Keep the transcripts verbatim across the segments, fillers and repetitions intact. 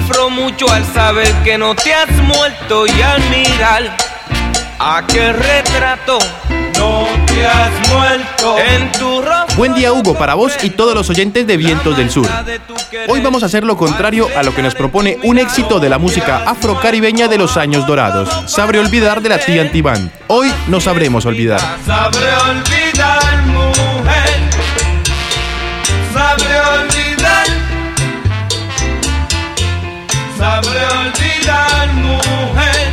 Sufro mucho al saber que no te has muerto y al mirar aquel retrato. No te has muerto en tu rostro. Buen día, Hugo, para vos y todos los oyentes de Vientos del Sur. Hoy vamos a hacer lo contrario a lo que nos propone un éxito de la música afrocaribeña de los años dorados. Sabré olvidar de la T N T Band. Hoy no sabremos olvidar. Sabré olvidar, mujer. Sabré olvidar. Sabré olvidar, mujer.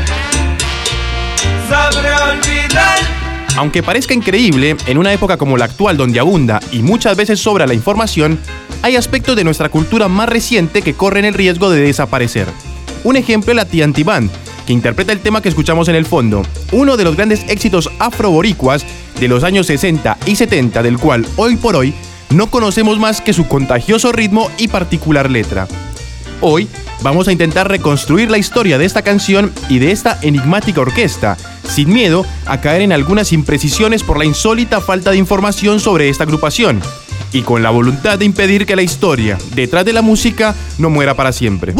Sabré olvidar. Aunque parezca increíble, en una época como la actual donde abunda y muchas veces sobra la información, hay aspectos de nuestra cultura más reciente que corren el riesgo de desaparecer. Un ejemplo es la T N T Band, que interpreta el tema que escuchamos en el fondo, uno de los grandes éxitos afroboricuas de los años sesenta y setenta, del cual hoy por hoy no conocemos más que su contagioso ritmo y particular letra. Hoy vamos a intentar reconstruir la historia de esta canción y de esta enigmática orquesta, sin miedo a caer en algunas imprecisiones por la insólita falta de información sobre esta agrupación, y con la voluntad de impedir que la historia detrás de la música no muera para siempre.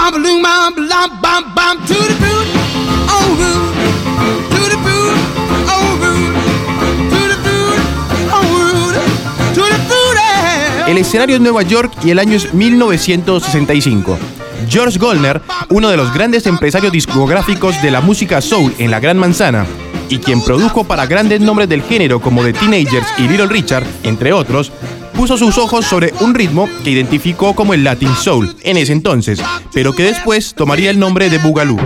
El escenario es Nueva York y el año es mil novecientos sesenta y cinco. George Goldner, uno de los grandes empresarios discográficos de la música soul en la Gran Manzana, y quien produjo para grandes nombres del género como The Teenagers y Little Richard, entre otros, puso sus ojos sobre un ritmo que identificó como el Latin Soul en ese entonces, pero que después tomaría el nombre de Boogaloo.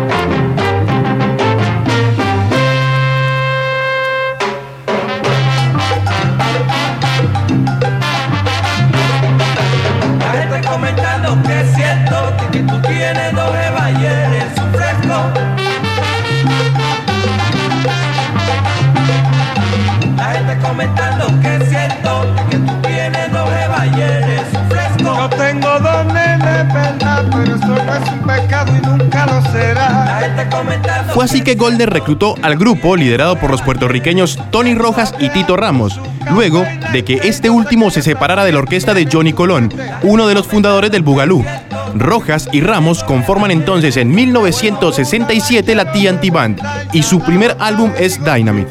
Comentando que es cierto que tú tienes dos Eva y eres un fresco. Yo tengo dos nenes, verdad, pero eso no es un pecado y nunca lo será. La gente comentando. Fue así que Goldner reclutó al grupo liderado por los puertorriqueños Tony Rojas y Tito Ramos, luego de que este último se separara de la orquesta de Johnny Colón, uno de los fundadores del Boogaloo. Rojas y Ramos conforman entonces en mil novecientos sesenta y siete la T N T Band y su primer álbum es Dynamite.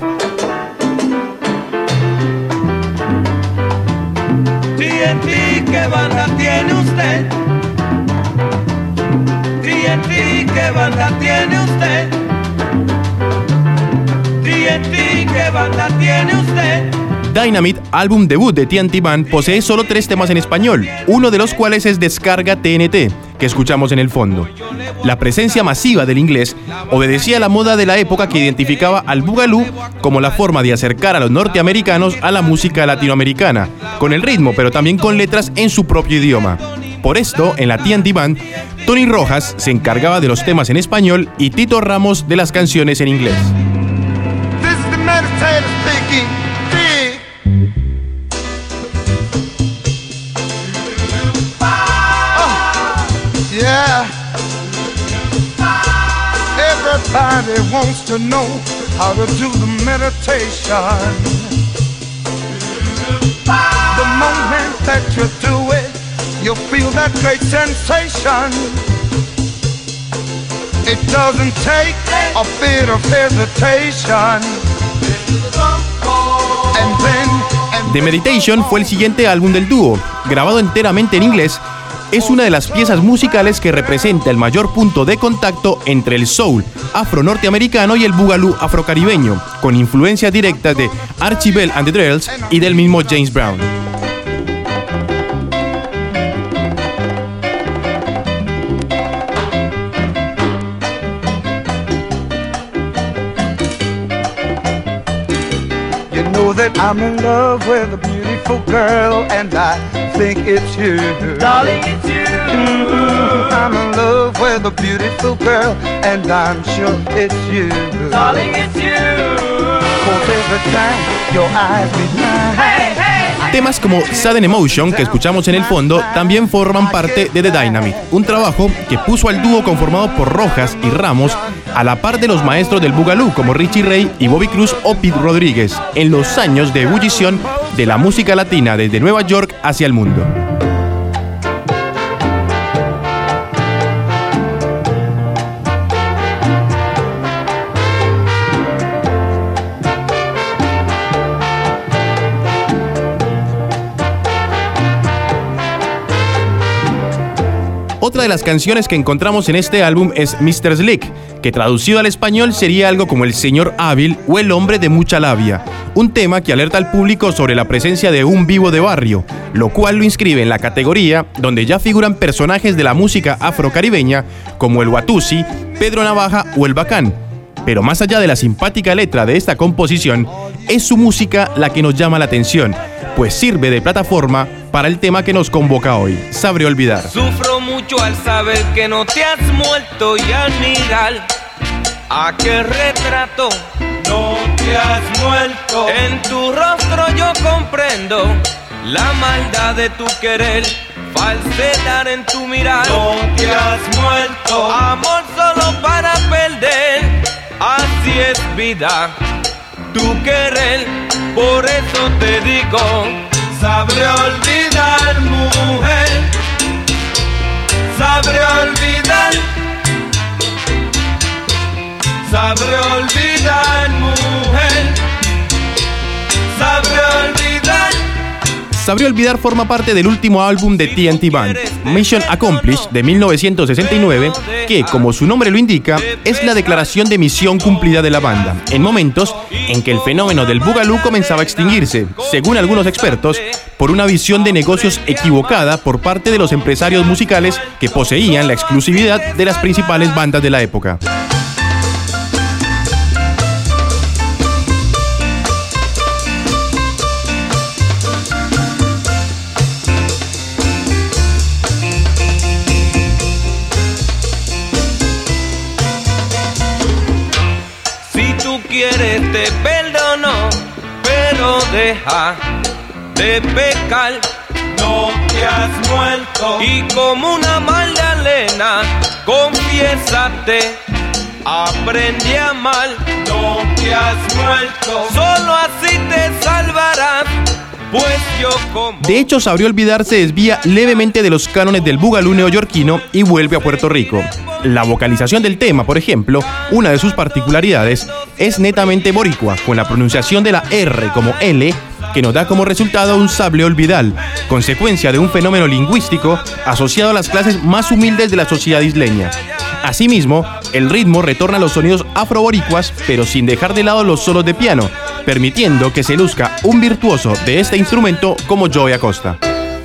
T N T, ¿qué banda tiene usted? T N T, ¿qué banda tiene usted? T N T, ¿qué banda tiene usted? Dynamite, álbum debut de T N T Band, posee solo tres temas en español, uno de los cuales es Descarga T N T, que escuchamos en el fondo. La presencia masiva del inglés obedecía a la moda de la época que identificaba al Boogaloo como la forma de acercar a los norteamericanos a la música latinoamericana, con el ritmo pero también con letras en su propio idioma. Por esto, en la T N T Band, Tony Rojas se encargaba de los temas en español y Tito Ramos de las canciones en inglés. Yeah, everybody wants to know how to do the meditation. The moment that you do it, you'll feel that great sensation. It doesn't take a bit of hesitation. And then, and The Meditation fue el siguiente álbum del dúo, grabado enteramente en inglés. Es una de las piezas musicales que representa el mayor punto de contacto entre el soul afro-norteamericano y el boogaloo afrocaribeño, con influencias directas de Archie Bell and the Drells y del mismo James Brown. you know that I'm in love with a beautiful girl, and I think it's you. Darling, it's you. Mm-hmm. I'm in love with a beautiful girl, and I'm sure it's you. Darling, it's you. 'Cause every time your eyes meet mine. Hey, hey. Temas como Sudden Emotion, que escuchamos en el fondo, también forman parte de The Dynamite, un trabajo que puso al dúo conformado por Rojas y Ramos a la par de los maestros del boogaloo como Richie Ray y Bobby Cruz o Pete Rodríguez, en los años de ebullición de la música latina desde Nueva York hacia el mundo. Otra de las canciones que encontramos en este álbum es mister Slick, que traducido al español sería algo como el señor hábil o el hombre de mucha labia, un tema que alerta al público sobre la presencia de un vivo de barrio, lo cual lo inscribe en la categoría donde ya figuran personajes de la música afrocaribeña como el Watusi, Pedro Navaja o el Bacán. Pero más allá de la simpática letra de esta composición, es su música la que nos llama la atención, pues sirve de plataforma para el tema que nos convoca hoy, Sabré Olvidar. Sufro mucho al saber que no te has muerto y al mirar aquel retrato. No te has muerto. En tu rostro yo comprendo la maldad de tu querer, falsedad en tu mirar. No te has muerto. Amor solo para perder, así es vida, tu querer. Por eso te digo, sabré olvidar, mujer, sabré olvidar, sabré olvidar, mujer, sabré olvidar. Sabré Olvidar forma parte del último álbum de T N T Band, Mission Accomplished, de mil novecientos sesenta y nueve, que, como su nombre lo indica, es la declaración de misión cumplida de la banda, en momentos en que el fenómeno del boogaloo comenzaba a extinguirse, según algunos expertos, por una visión de negocios equivocada por parte de los empresarios musicales que poseían la exclusividad de las principales bandas de la época. Quieres te perdono, pero deja de pecar. No te has muerto. Y como una Magdalena, confiésate, aprende a amar. No te has muerto. Solo así te salvarás, pues yo como... De hecho, Sabré Olvidar se desvía levemente de los cánones del boogaloo neoyorquino y vuelve a Puerto Rico. La vocalización del tema, por ejemplo, una de sus particularidades, es netamente boricua, con la pronunciación de la R como L, que nos da como resultado un sable olvidal, consecuencia de un fenómeno lingüístico asociado a las clases más humildes de la sociedad isleña. Asimismo, el ritmo retorna a los sonidos afroboricuas, pero sin dejar de lado los solos de piano, permitiendo que se luzca un virtuoso de este instrumento como Joey Acosta.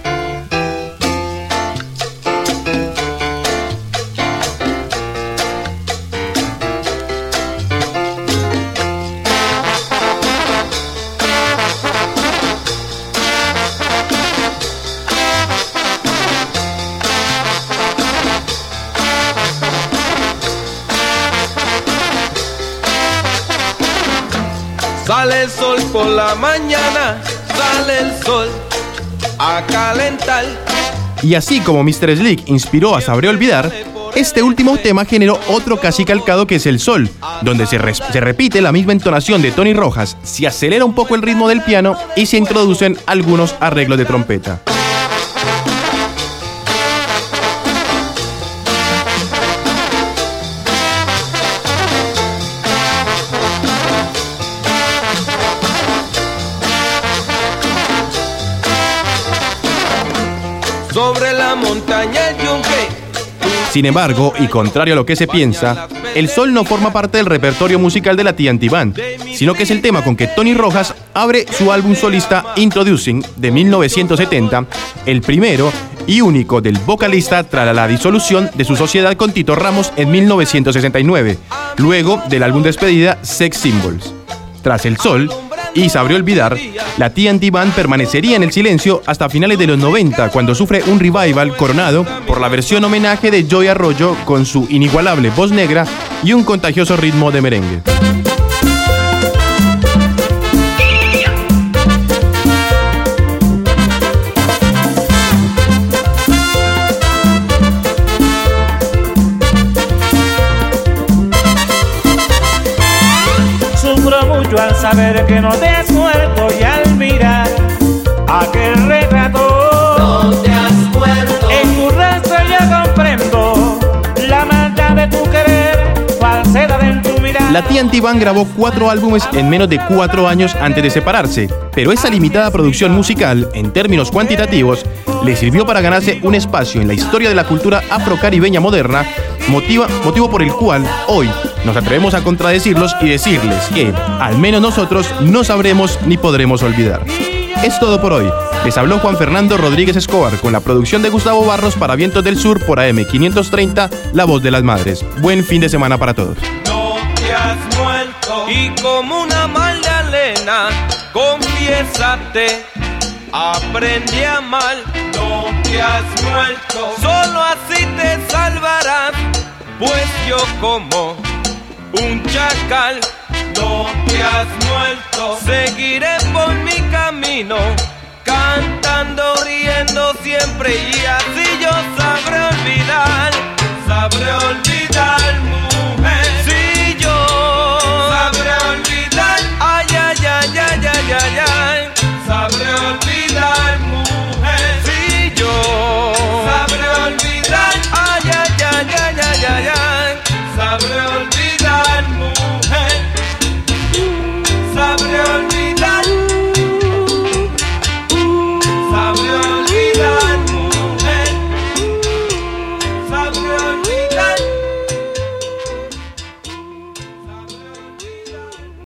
Sale el sol por la mañana, sale el sol a calentar. Y así como mister Slick inspiró a Sabré Olvidar, este último tema generó otro casi calcado que es El Sol, donde se, re- se repite la misma entonación de Tony Rojas, se acelera un poco el ritmo del piano y se introducen algunos arreglos de trompeta. Sobre la montaña el yunque. Sin embargo, y contrario a lo que se piensa, El Sol no forma parte del repertorio musical de la T N T Band, sino que es el tema con que Tony Rojas abre su álbum solista Introducing de mil novecientos setenta, el primero y único del vocalista tras la disolución de su sociedad con Tito Ramos en mil novecientos sesenta y nueve, luego del álbum despedida Sex Symbols. Tras El Sol y Sabré Olvidar, la T N T Band permanecería en el silencio hasta finales de los noventa, cuando sufre un revival coronado por la versión homenaje de Joey Arroyo con su inigualable voz negra y un contagioso ritmo de merengue. Al saber que no te has muerto y al mirar aquel retrato, No te has muerto. en tu rostro yo comprendo la maldad de tu querer, falsedad en tu mirar. La T N T Band grabó cuatro álbumes en menos de cuatro años antes de separarse, pero esa limitada producción musical, en términos cuantitativos, le sirvió para ganarse un espacio en la historia de la cultura afrocaribeña moderna, motiva, motivo por el cual hoy nos atrevemos a contradecirlos y decirles que, al menos nosotros, no sabremos ni podremos olvidar. Es todo por hoy. Les habló Juan Fernando Rodríguez Escobar con la producción de Gustavo Barros para Vientos del Sur por A M quinientos treinta, La Voz de las Madres. Buen fin de semana para todos. No te has muerto y como una Magdalena, confiésate, aprende a amar. No te has muerto, solo así te salvarás, pues yo como un chacal. No te has muerto, seguiré por mi camino, cantando, riendo siempre, y así yo sabré olvidar, sabré olvidar.